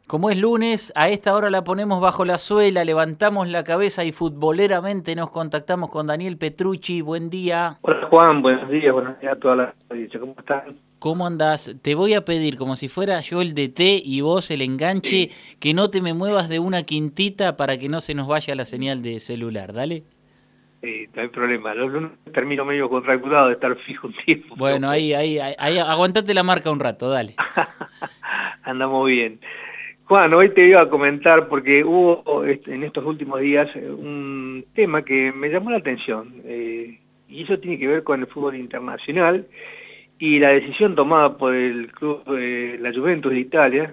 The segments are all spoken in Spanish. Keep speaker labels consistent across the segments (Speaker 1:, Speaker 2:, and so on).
Speaker 1: Como es lunes, a esta hora la ponemos bajo la suela, levantamos la cabeza y futboleramente nos contactamos con Daniel Petrucci. Buen día.
Speaker 2: Hola Juan, buenos días a toda la audiencia, ¿cómo están?
Speaker 1: ¿Cómo andás? Te voy a pedir, como si fuera yo el DT y vos el enganche,
Speaker 2: Sí,
Speaker 1: que no te me muevas de una quintita para que no se nos vaya la señal de celular, ¿dale?
Speaker 2: no hay problema, los lunes termino medio contracturado de estar fijo un tiempo, pero
Speaker 1: Bueno,
Speaker 2: bueno,
Speaker 1: ahí, aguantate la marca un rato, dale.
Speaker 2: andamos bien. Juan, hoy te iba a comentar porque hubo en estos últimos días un tema que me llamó la atención, y eso tiene que ver con el fútbol internacional y la decisión tomada por el club la Juventus de Italia,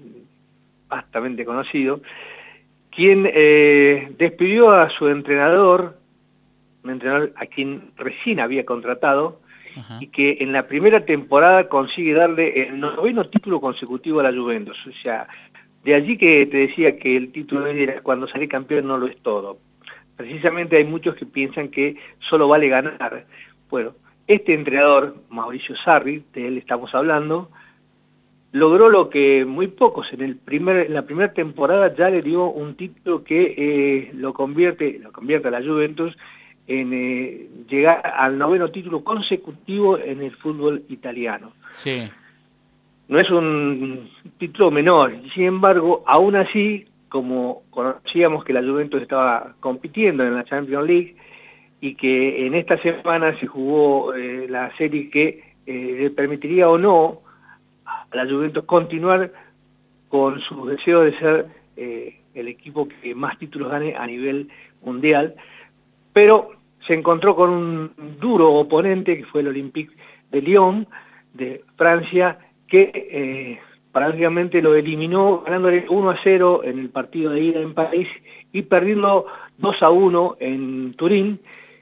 Speaker 2: vastamente conocido, quien despidió a su entrenador, un entrenador a quien recién había contratado,
Speaker 1: Ajá.
Speaker 2: y que en la primera temporada consigue darle el 9º título consecutivo a la Juventus. O sea, de allí que te decía que el título era cuando salí campeón no lo es todo. Precisamente hay muchos que piensan que solo vale ganar. Bueno, este entrenador, Mauricio Sarri, de él estamos hablando, logró lo que muy pocos en la primera temporada ya le dio un título que lo convierte a la Juventus en llegar al 9º título consecutivo en el fútbol italiano.
Speaker 1: Sí.
Speaker 2: No es un título menor, sin embargo, aún así, como conocíamos que la Juventus estaba compitiendo en la Champions League y que en esta semana se jugó la serie que le permitiría o no a la Juventus continuar con su deseo de ser el equipo que más títulos gane a nivel mundial, pero se encontró con un duro oponente que fue el Olympique de Lyon, de Francia, que prácticamente lo eliminó ganándole 1-0 en el partido de ida en París y perdiendo 2-1 en Turín,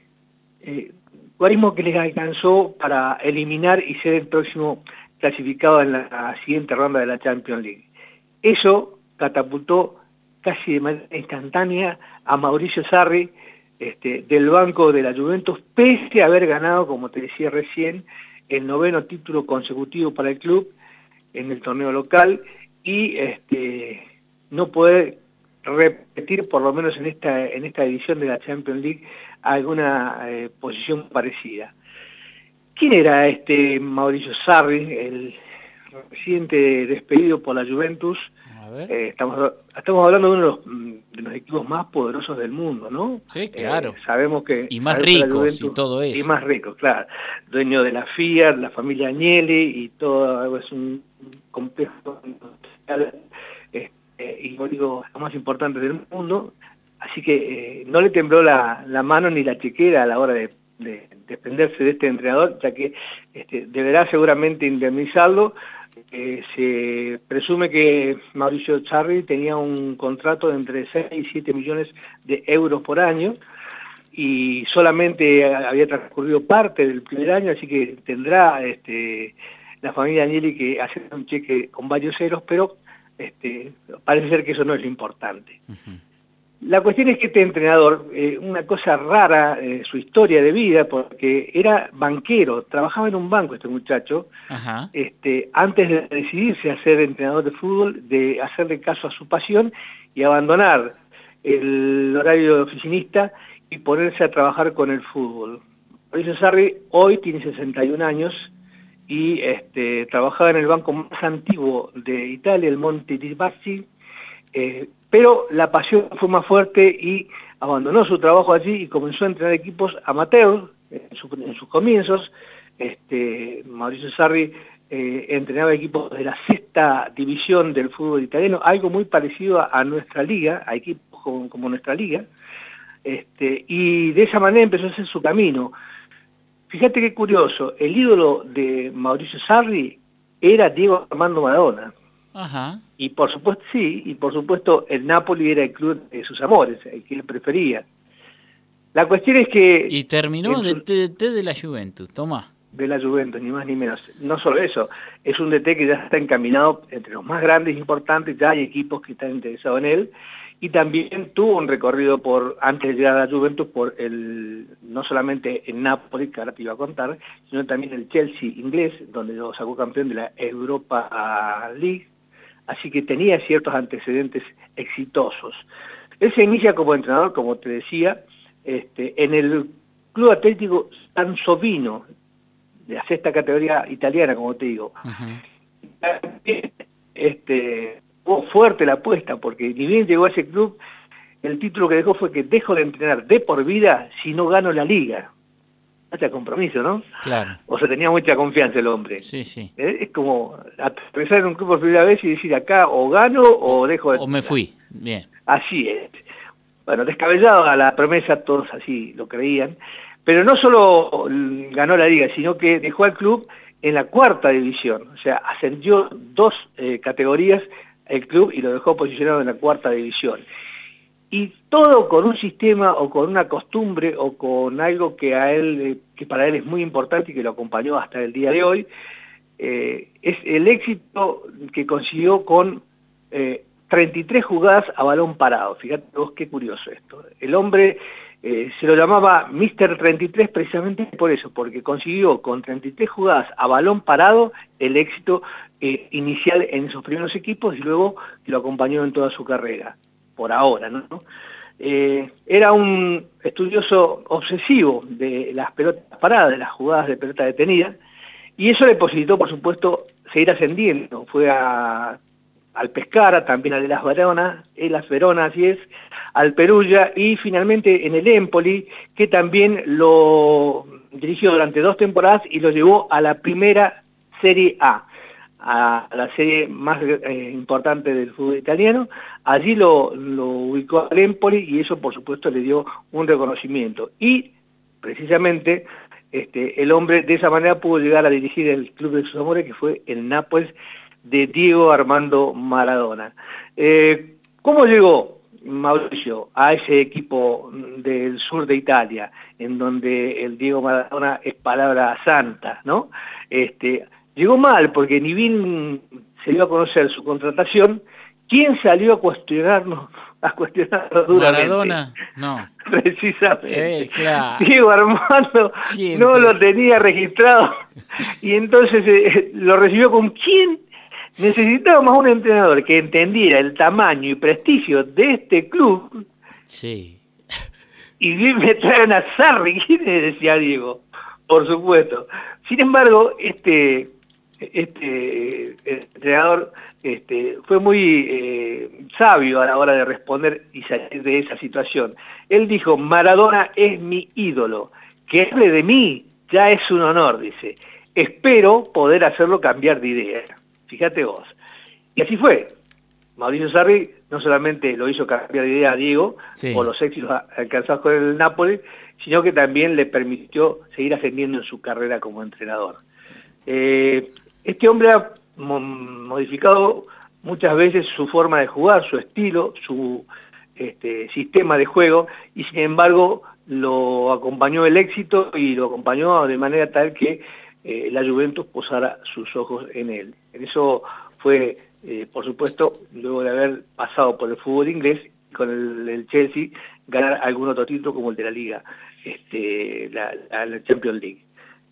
Speaker 2: guarismo que les alcanzó para eliminar y ser el próximo clasificado en la siguiente ronda de la Champions League. Eso catapultó casi de manera instantánea a Mauricio Sarri del banco de la Juventus, pese a haber ganado, como te decía recién, el 9º título consecutivo para el club en el torneo local y no poder repetir, por lo menos en esta edición de la Champions League, alguna posición parecida. ¿Quién era este Mauricio Sarri, el reciente despedido por la Juventus?
Speaker 1: A ver.
Speaker 2: Estamos hablando de uno de los equipos más poderosos del mundo, ¿no?
Speaker 1: Sí, claro.
Speaker 2: Sabemos que
Speaker 1: Y más
Speaker 2: la
Speaker 1: ricos y
Speaker 2: Juventus,
Speaker 1: todo
Speaker 2: y
Speaker 1: eso.
Speaker 2: más rico, claro, dueño de la Fiat, la familia Agnelli y todo, es un complejo industrial, y digo, los más importantes del mundo, así que no le tembló la mano ni la chequera a la hora de desprenderse de este entrenador, ya que deberá seguramente indemnizarlo. Se presume que Mauricio Sarri tenía un contrato de entre 6 y 7 millones de euros por año y solamente había transcurrido parte del primer año, así que tendrá la familia Agnelli que hacer un cheque con varios ceros, pero parece ser que eso no es lo importante.
Speaker 1: Ujú.
Speaker 2: La cuestión es que este entrenador, una cosa rara, su historia de vida, porque era banquero, trabajaba en un banco este muchacho,
Speaker 1: Ajá.
Speaker 2: antes de decidirse a ser entrenador de fútbol, de hacerle caso a su pasión y abandonar el horario de oficinista y ponerse a trabajar con el fútbol. Mauricio Sarri hoy tiene 61 años y trabajaba en el banco más antiguo de Italia, el Monte dei Paschi, pero la pasión fue más fuerte y abandonó su trabajo allí y comenzó a entrenar equipos amateurs en sus comienzos. Mauricio Sarri entrenaba equipos de la 6ª división del fútbol italiano, algo muy parecido a nuestra liga, a equipos como nuestra liga, y de esa manera empezó a hacer su camino. Fíjate qué curioso, el ídolo de Mauricio Sarri era Diego Armando Maradona.
Speaker 1: Ajá.
Speaker 2: Y por supuesto, sí, y por supuesto el Napoli era el club de sus amores, el que él prefería. La cuestión es que
Speaker 1: Y terminó
Speaker 2: en
Speaker 1: de
Speaker 2: su,
Speaker 1: DT de la Juventus, tomá.
Speaker 2: de la Juventus, ni más ni menos. No solo eso, es un DT que ya está encaminado entre los más grandes e importantes, ya hay equipos que están interesados en él, y también tuvo un recorrido antes de llegar a la Juventus, no solamente el Napoli, que ahora te iba a contar, sino también el Chelsea inglés, donde lo sacó campeón de la Europa League. así que tenía ciertos antecedentes exitosos. Él se inicia como entrenador, como te decía, en el Club Atlético Sansovino, de la sexta categoría italiana, como te digo. Hubo fuerte la apuesta, porque ni bien llegó a ese club, el título que dejó fue que dejo de entrenar de por vida si no gano la liga. Hasta compromiso, ¿no?
Speaker 1: Claro.
Speaker 2: O sea, tenía mucha confianza el hombre.
Speaker 1: Sí, sí.
Speaker 2: Es como aterrizar en un club por primera vez y decir acá o gano o dejo de
Speaker 1: entrenar. O me fui, bien.
Speaker 2: Así es. Bueno, descabellado a la promesa, todos así lo creían. Pero no solo ganó la liga, sino que dejó al club en la cuarta división. O sea, ascendió 2 categorías el club y lo dejó posicionado en la cuarta división. Y todo con un sistema o con una costumbre o con algo que a él, que para él es muy importante y que lo acompañó hasta el día de hoy, es el éxito que consiguió con 33 jugadas a balón parado. Fíjate vos qué curioso esto. El hombre se lo llamaba Mr. 33 precisamente por eso, porque consiguió con 33 jugadas a balón parado el éxito inicial en esos primeros equipos y luego lo acompañó en toda su carrera. Por ahora, ¿no? Era un estudioso obsesivo de las pelotas paradas, de las jugadas de pelota detenida, y eso le posibilitó, por supuesto, seguir ascendiendo. Fue al Pescara, también al Hellas Verona, así es, al Perugia, y finalmente en el Empoli, que también lo dirigió durante 2 temporadas y lo llevó a la primera Serie A, a la serie más importante del fútbol italiano. Allí lo ubicó al Empoli y eso por supuesto le dio un reconocimiento. Y precisamente el hombre de esa manera pudo llegar a dirigir el club de sus amores, que fue el Nápoles de Diego Armando Maradona. ¿Cómo llegó Mauricio a ese equipo del sur de Italia, en donde el Diego Maradona es palabra santa, ¿no? Llegó mal, porque ni bien se dio a conocer su contratación, ¿quién salió a cuestionarlo duramente?
Speaker 1: Maradona, no.
Speaker 2: Precisamente.
Speaker 1: Claro.
Speaker 2: Diego Armando
Speaker 1: Siempre.
Speaker 2: no lo tenía registrado y entonces lo recibió con ¿quién? Necesitábamos un entrenador que entendiera el tamaño y prestigio de este club.
Speaker 1: Sí.
Speaker 2: Y me traen a Sarri, ¿quién es? Decía Diego, por supuesto. Sin embargo, este entrenador fue muy sabio a la hora de responder y salir de esa situación. Él dijo, Maradona es mi ídolo, que hable de mí ya es un honor, dice. Espero poder hacerlo cambiar de idea. Fíjate vos. Y así fue. Mauricio Sarri no solamente lo hizo cambiar de idea a Diego, sí, por los éxitos alcanzados con el Nápoles, sino que también le permitió seguir ascendiendo en su carrera como entrenador. Este hombre ha modificado muchas veces su forma de jugar, su estilo, su sistema de juego, y sin embargo lo acompañó el éxito y lo acompañó de manera tal que la Juventus posara sus ojos en él. En eso fue, por supuesto, luego de haber pasado por el fútbol inglés, con el Chelsea, ganar algún otro título como el de la Liga, la Champions League.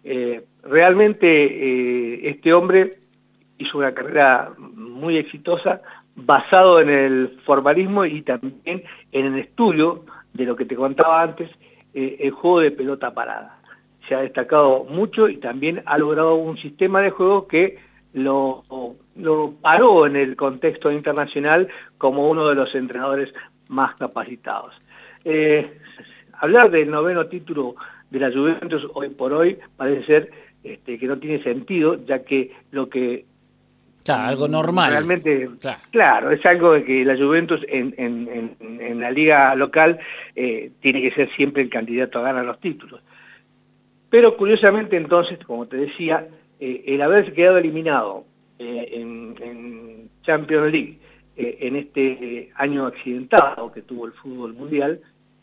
Speaker 2: Realmente este hombre hizo una carrera muy exitosa basado en el formalismo y también en el estudio de lo que te contaba antes, el juego de pelota parada. Se ha destacado mucho y también ha logrado un sistema de juego que lo paró en el contexto internacional como uno de los entrenadores más capacitados. Hablar del 9º título de la Juventus hoy por hoy parece ser que no tiene sentido, ya que lo que...
Speaker 1: Claro, algo normal.
Speaker 2: Realmente, claro, es algo de que la Juventus en la liga local tiene que ser siempre el candidato a ganar los títulos. Pero curiosamente entonces, como te decía, el haberse quedado eliminado en Champions League en este año accidentado que tuvo el fútbol mundial,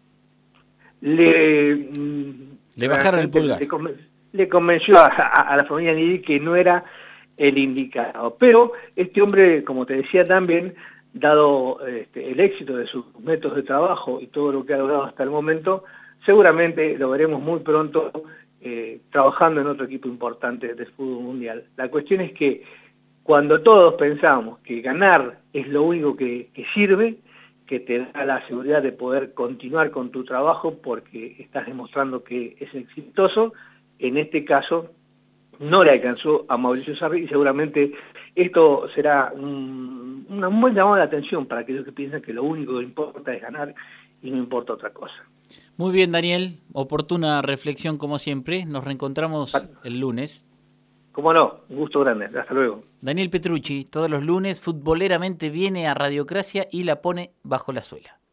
Speaker 2: le
Speaker 1: bajaron el pulgar.
Speaker 2: Le convenció a la familia Nidi que no era el indicado. Pero este hombre, como te decía también, dado el éxito de sus métodos de trabajo y todo lo que ha logrado hasta el momento, seguramente lo veremos muy pronto trabajando en otro equipo importante del fútbol mundial. La cuestión es que cuando todos pensamos que ganar es lo único que sirve, que te da la seguridad de poder continuar con tu trabajo porque estás demostrando que es exitoso, en este caso no le alcanzó a Mauricio Sarri y seguramente esto será un buen llamado de atención para aquellos que piensan que lo único que importa es ganar y no importa otra cosa.
Speaker 1: Muy bien, Daniel, oportuna reflexión como siempre, nos reencontramos el lunes.
Speaker 2: Cómo no, un gusto grande, hasta luego.
Speaker 1: Daniel Petrucci, todos los lunes futboleramente viene a Radiocracia y la pone bajo la suela.